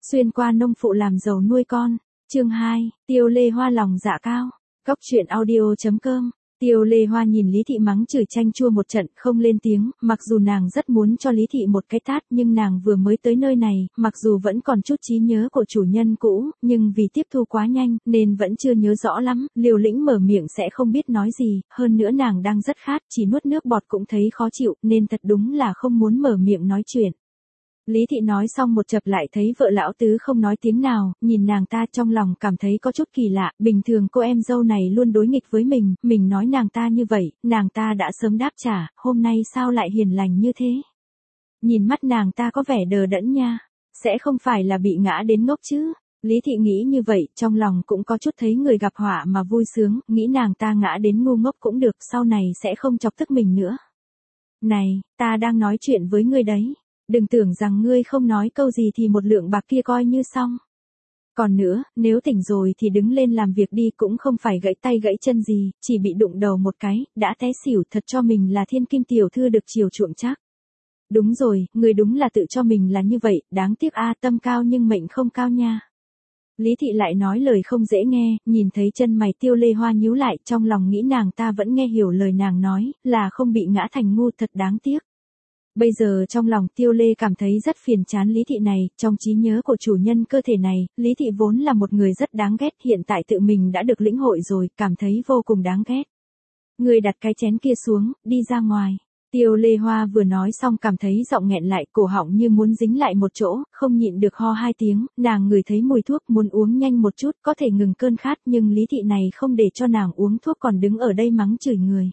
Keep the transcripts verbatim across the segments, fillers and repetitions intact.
Xuyên qua nông phụ làm giàu nuôi con. Chương hai, Tiêu Lê Hoa lòng dạ cao. Góc truyện audio chấm com. Tiêu Lê Hoa nhìn Lý Thị mắng chửi chanh chua một trận, không lên tiếng, mặc dù nàng rất muốn cho Lý Thị một cái tát, nhưng nàng vừa mới tới nơi này, mặc dù vẫn còn chút trí nhớ của chủ nhân cũ, nhưng vì tiếp thu quá nhanh, nên vẫn chưa nhớ rõ lắm, liều lĩnh mở miệng sẽ không biết nói gì, hơn nữa nàng đang rất khát, chỉ nuốt nước bọt cũng thấy khó chịu, nên thật đúng là không muốn mở miệng nói chuyện. Lý Thị nói xong một chập lại thấy vợ lão tứ không nói tiếng nào, nhìn nàng ta trong lòng cảm thấy có chút kỳ lạ, bình thường cô em dâu này luôn đối nghịch với mình, mình nói nàng ta như vậy, nàng ta đã sớm đáp trả, hôm nay sao lại hiền lành như thế? Nhìn mắt nàng ta có vẻ đờ đẫn nha, sẽ không phải là bị ngã đến ngốc chứ? Lý Thị nghĩ như vậy, trong lòng cũng có chút thấy người gặp họa mà vui sướng, nghĩ nàng ta ngã đến ngu ngốc cũng được, sau này sẽ không chọc tức mình nữa. Này, ta đang nói chuyện với ngươi đấy. Đừng tưởng rằng ngươi không nói câu gì thì một lượng bạc kia coi như xong. Còn nữa, nếu tỉnh rồi thì đứng lên làm việc đi, cũng không phải gãy tay gãy chân gì, chỉ bị đụng đầu một cái, đã té xỉu, thật cho mình là thiên kim tiểu thư được chiều chuộng chắc. Đúng rồi, ngươi đúng là tự cho mình là như vậy, đáng tiếc a, tâm cao nhưng mệnh không cao nha. Lý Thị lại nói lời không dễ nghe, nhìn thấy chân mày Tiêu Lê Hoa nhíu lại, trong lòng nghĩ nàng ta vẫn nghe hiểu lời nàng nói, là không bị ngã thành ngu, thật đáng tiếc. Bây giờ trong lòng Tiêu Lê cảm thấy rất phiền chán Lý Thị này, trong trí nhớ của chủ nhân cơ thể này, Lý Thị vốn là một người rất đáng ghét, hiện tại tự mình đã được lĩnh hội rồi, cảm thấy vô cùng đáng ghét. Người đặt cái chén kia xuống, đi ra ngoài. Tiêu Lê Hoa vừa nói xong cảm thấy giọng nghẹn lại, cổ họng như muốn dính lại một chỗ, không nhịn được ho hai tiếng, nàng ngửi thấy mùi thuốc muốn uống nhanh một chút, có thể ngừng cơn khát, nhưng Lý Thị này không để cho nàng uống thuốc còn đứng ở đây mắng chửi người.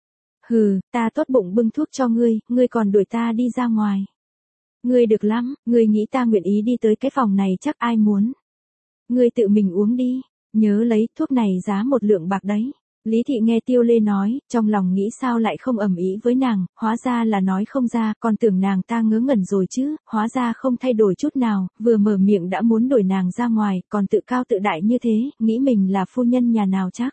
Hừ, ta tốt bụng bưng thuốc cho ngươi, ngươi còn đuổi ta đi ra ngoài. Ngươi được lắm, ngươi nghĩ ta nguyện ý đi tới cái phòng này chắc ai muốn. Ngươi tự mình uống đi, nhớ lấy, thuốc này giá một lượng bạc đấy. Lý Thị nghe Tiêu Lê nói, trong lòng nghĩ sao lại không ầm ĩ với nàng, hóa ra là nói không ra, còn tưởng nàng ta ngớ ngẩn rồi chứ, hóa ra không thay đổi chút nào, vừa mở miệng đã muốn đuổi nàng ra ngoài, còn tự cao tự đại như thế, nghĩ mình là phu nhân nhà nào chắc.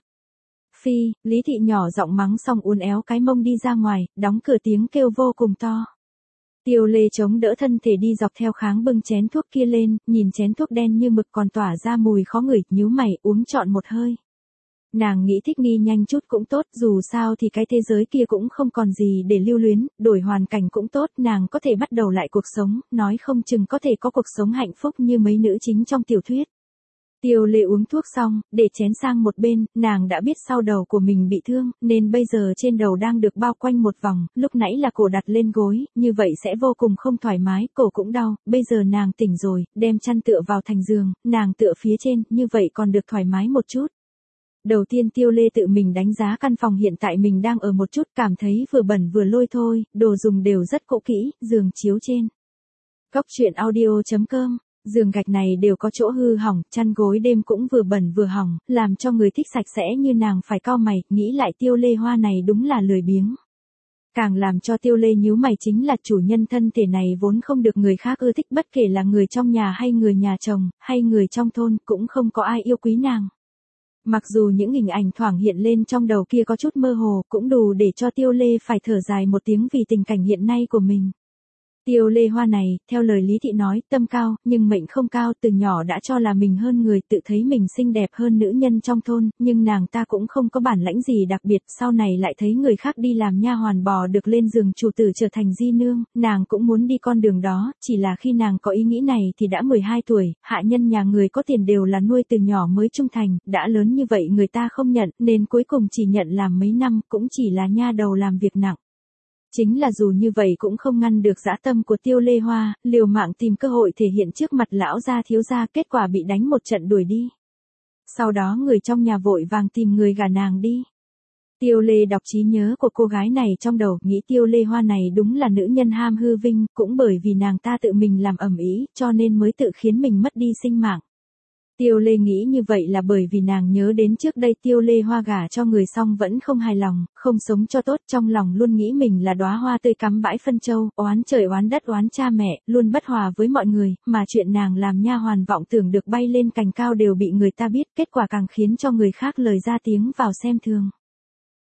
Phi, Lý Thị nhỏ giọng mắng xong uốn éo cái mông đi ra ngoài, đóng cửa tiếng kêu vô cùng to. Tiêu Lê chống đỡ thân thể đi dọc theo kháng bưng chén thuốc kia lên, nhìn chén thuốc đen như mực còn tỏa ra mùi khó ngửi, nhíu mày uống trọn một hơi. Nàng nghĩ thích nghi nhanh chút cũng tốt, dù sao thì cái thế giới kia cũng không còn gì để lưu luyến, đổi hoàn cảnh cũng tốt, nàng có thể bắt đầu lại cuộc sống, nói không chừng có thể có cuộc sống hạnh phúc như mấy nữ chính trong tiểu thuyết. Tiêu Lê uống thuốc xong, để chén sang một bên, nàng đã biết sau đầu của mình bị thương, nên bây giờ trên đầu đang được bao quanh một vòng, lúc nãy là cổ đặt lên gối, như vậy sẽ vô cùng không thoải mái, cổ cũng đau, bây giờ nàng tỉnh rồi, đem chăn tựa vào thành giường, nàng tựa phía trên, như vậy còn được thoải mái một chút. Đầu tiên Tiêu Lê tự mình đánh giá căn phòng hiện tại mình đang ở một chút, cảm thấy vừa bẩn vừa lôi thôi, đồ dùng đều rất cũ kỹ, giường chiếu trên. Góc truyện audio chấm com. Giường gạch này đều có chỗ hư hỏng, chăn gối đêm cũng vừa bẩn vừa hỏng, làm cho người thích sạch sẽ như nàng phải cau mày, nghĩ lại Tiêu Lê Hoa này đúng là lười biếng. Càng làm cho Tiêu Lê nhíu mày chính là chủ nhân thân thể này vốn không được người khác ưa thích, bất kể là người trong nhà hay người nhà chồng, hay người trong thôn, cũng không có ai yêu quý nàng. Mặc dù những hình ảnh thoảng hiện lên trong đầu kia có chút mơ hồ, cũng đủ để cho Tiêu Lê phải thở dài một tiếng vì tình cảnh hiện nay của mình. Tiêu Lê Hoa này, theo lời Lý Thị nói, tâm cao, nhưng mệnh không cao, từ nhỏ đã cho là mình hơn người, tự thấy mình xinh đẹp hơn nữ nhân trong thôn, nhưng nàng ta cũng không có bản lãnh gì đặc biệt, sau này lại thấy người khác đi làm nha hoàn bò được lên giường chủ tử trở thành di nương, nàng cũng muốn đi con đường đó, chỉ là khi nàng có ý nghĩ này thì đã mười hai tuổi, hạ nhân nhà người có tiền đều là nuôi từ nhỏ mới trung thành, đã lớn như vậy người ta không nhận, nên cuối cùng chỉ nhận làm mấy năm, cũng chỉ là nha đầu làm việc nặng. Chính là dù như vậy cũng không ngăn được dã tâm của Tiêu Lê Hoa, liều mạng tìm cơ hội thể hiện trước mặt lão gia thiếu gia, kết quả bị đánh một trận đuổi đi. Sau đó người trong nhà vội vàng tìm người gả nàng đi. Tiêu Lê đọc trí nhớ của cô gái này trong đầu, nghĩ Tiêu Lê Hoa này đúng là nữ nhân ham hư vinh, cũng bởi vì nàng ta tự mình làm ầm ĩ, cho nên mới tự khiến mình mất đi sinh mạng. Tiêu Lê nghĩ như vậy là bởi vì nàng nhớ đến trước đây Tiêu Lê Hoa gả cho người xong vẫn không hài lòng, không sống cho tốt, trong lòng luôn nghĩ mình là đóa hoa tươi cắm bãi phân châu, oán trời oán đất oán cha mẹ, luôn bất hòa với mọi người, mà chuyện nàng làm nha hoàn vọng tưởng được bay lên cành cao đều bị người ta biết, kết quả càng khiến cho người khác lời ra tiếng vào xem thường.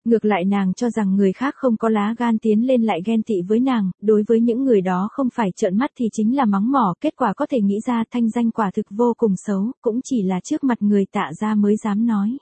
Ngược lại nàng cho rằng người khác không có lá gan tiến lên lại ghen tị với nàng, đối với những người đó không phải trợn mắt thì chính là mắng mỏ, kết quả có thể nghĩ ra thanh danh quả thực vô cùng xấu, cũng chỉ là trước mặt người Tạ gia mới dám nói.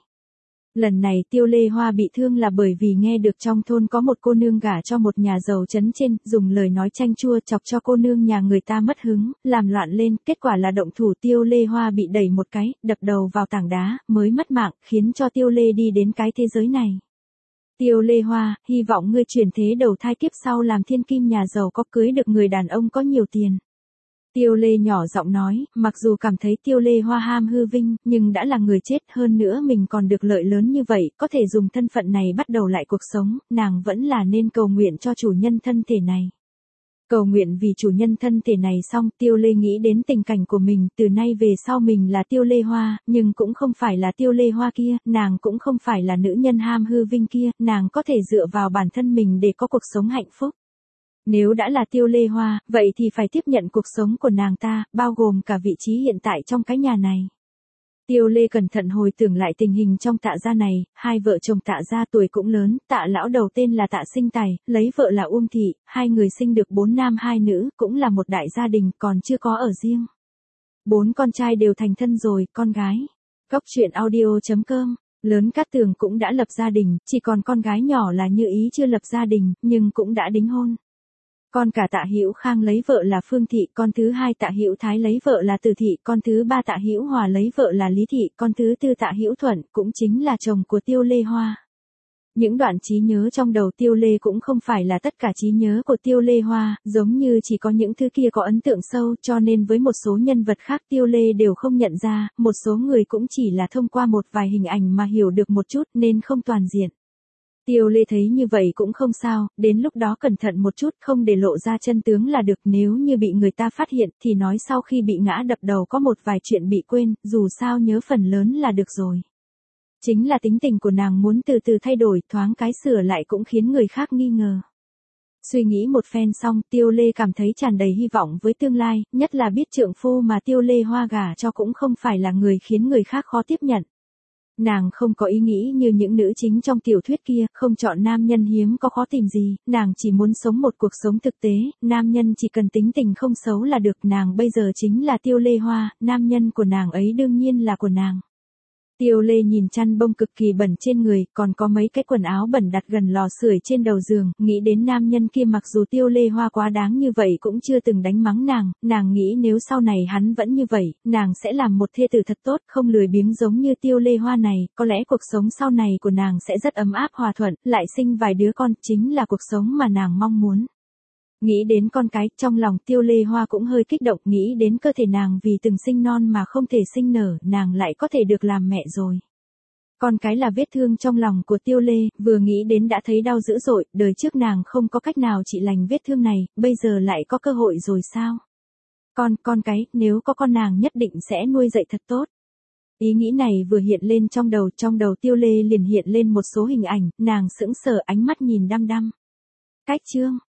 Lần này Tiêu Lê Hoa bị thương là bởi vì nghe được trong thôn có một cô nương gả cho một nhà giàu trấn trên, dùng lời nói chanh chua chọc cho cô nương nhà người ta mất hứng, làm loạn lên, kết quả là động thủ Tiêu Lê Hoa bị đẩy một cái, đập đầu vào tảng đá, mới mất mạng, khiến cho Tiêu Lê đi đến cái thế giới này. Tiêu Lê Hoa, hy vọng ngươi chuyển thế đầu thai kiếp sau làm thiên kim nhà giàu có cưới được người đàn ông có nhiều tiền. Tiêu Lê nhỏ giọng nói, mặc dù cảm thấy Tiêu Lê Hoa ham hư vinh, nhưng đã là người chết, hơn nữa mình còn được lợi lớn như vậy, có thể dùng thân phận này bắt đầu lại cuộc sống, nàng vẫn là nên cầu nguyện cho chủ nhân thân thể này. Cầu nguyện vì chủ nhân thân thể này xong, Tiêu Lê nghĩ đến tình cảnh của mình, từ nay về sau mình là Tiêu Lê Hoa, nhưng cũng không phải là Tiêu Lê Hoa kia, nàng cũng không phải là nữ nhân ham hư vinh kia, nàng có thể dựa vào bản thân mình để có cuộc sống hạnh phúc. Nếu đã là Tiêu Lê Hoa, vậy thì phải tiếp nhận cuộc sống của nàng ta, bao gồm cả vị trí hiện tại trong cái nhà này. Tiêu Lê cẩn thận hồi tưởng lại tình hình trong Tạ gia này, hai vợ chồng Tạ gia tuổi cũng lớn, Tạ lão đầu tên là Tạ Sinh Tài, lấy vợ là Uông Thị, hai người sinh được bốn nam hai nữ, cũng là một đại gia đình, còn chưa có ở riêng. Bốn con trai đều thành thân rồi, con gái. Góc truyện audio chấm com, lớn Cát Tường cũng đã lập gia đình, chỉ còn con gái nhỏ là Như Ý chưa lập gia đình, nhưng cũng đã đính hôn. Con cả Tạ Hữu Khang lấy vợ là Phương Thị, con thứ hai Tạ Hữu Thái lấy vợ là Từ Thị, con thứ ba Tạ Hữu Hòa lấy vợ là Lý Thị, con thứ tư Tạ Hữu Thuận, cũng chính là chồng của Tiêu Lê Hoa. Những đoạn trí nhớ trong đầu Tiêu Lê cũng không phải là tất cả trí nhớ của Tiêu Lê Hoa, giống như chỉ có những thứ kia có ấn tượng sâu, cho nên với một số nhân vật khác Tiêu Lê đều không nhận ra, một số người cũng chỉ là thông qua một vài hình ảnh mà hiểu được một chút nên không toàn diện. Tiêu Lê thấy như vậy cũng không sao, đến lúc đó cẩn thận một chút không để lộ ra chân tướng là được, nếu như bị người ta phát hiện thì nói sau khi bị ngã đập đầu có một vài chuyện bị quên, dù sao nhớ phần lớn là được rồi. Chính là tính tình của nàng muốn từ từ thay đổi, thoáng cái sửa lại cũng khiến người khác nghi ngờ. Suy nghĩ một phen xong, Tiêu Lê cảm thấy tràn đầy hy vọng với tương lai, nhất là biết trượng phu mà Tiêu Lê Hoa gả cho cũng không phải là người khiến người khác khó tiếp nhận. Nàng không có ý nghĩ như những nữ chính trong tiểu thuyết kia, không chọn nam nhân hiếm có khó tìm gì, nàng chỉ muốn sống một cuộc sống thực tế, nam nhân chỉ cần tính tình không xấu là được, nàng bây giờ chính là Tiêu Lê Hoa, nam nhân của nàng ấy đương nhiên là của nàng. Tiêu Lê nhìn chăn bông cực kỳ bẩn trên người, còn có mấy cái quần áo bẩn đặt gần lò sưởi trên đầu giường, nghĩ đến nam nhân kia mặc dù Tiêu Lê Hoa quá đáng như vậy cũng chưa từng đánh mắng nàng, nàng nghĩ nếu sau này hắn vẫn như vậy, nàng sẽ làm một thê tử thật tốt, không lười biếng giống như Tiêu Lê Hoa này, có lẽ cuộc sống sau này của nàng sẽ rất ấm áp hòa thuận, lại sinh vài đứa con, chính là cuộc sống mà nàng mong muốn. Nghĩ đến con cái, trong lòng Tiêu Lê Hoa cũng hơi kích động, nghĩ đến cơ thể nàng vì từng sinh non mà không thể sinh nở, nàng lại có thể được làm mẹ rồi. Con cái là vết thương trong lòng của Tiêu Lê, vừa nghĩ đến đã thấy đau dữ dội, đời trước nàng không có cách nào trị lành vết thương này, bây giờ lại có cơ hội rồi sao? Con, con cái, nếu có con nàng nhất định sẽ nuôi dạy thật tốt. Ý nghĩ này vừa hiện lên trong đầu, trong đầu Tiêu Lê liền hiện lên một số hình ảnh, nàng sững sờ ánh mắt nhìn đăm đăm. Cách chương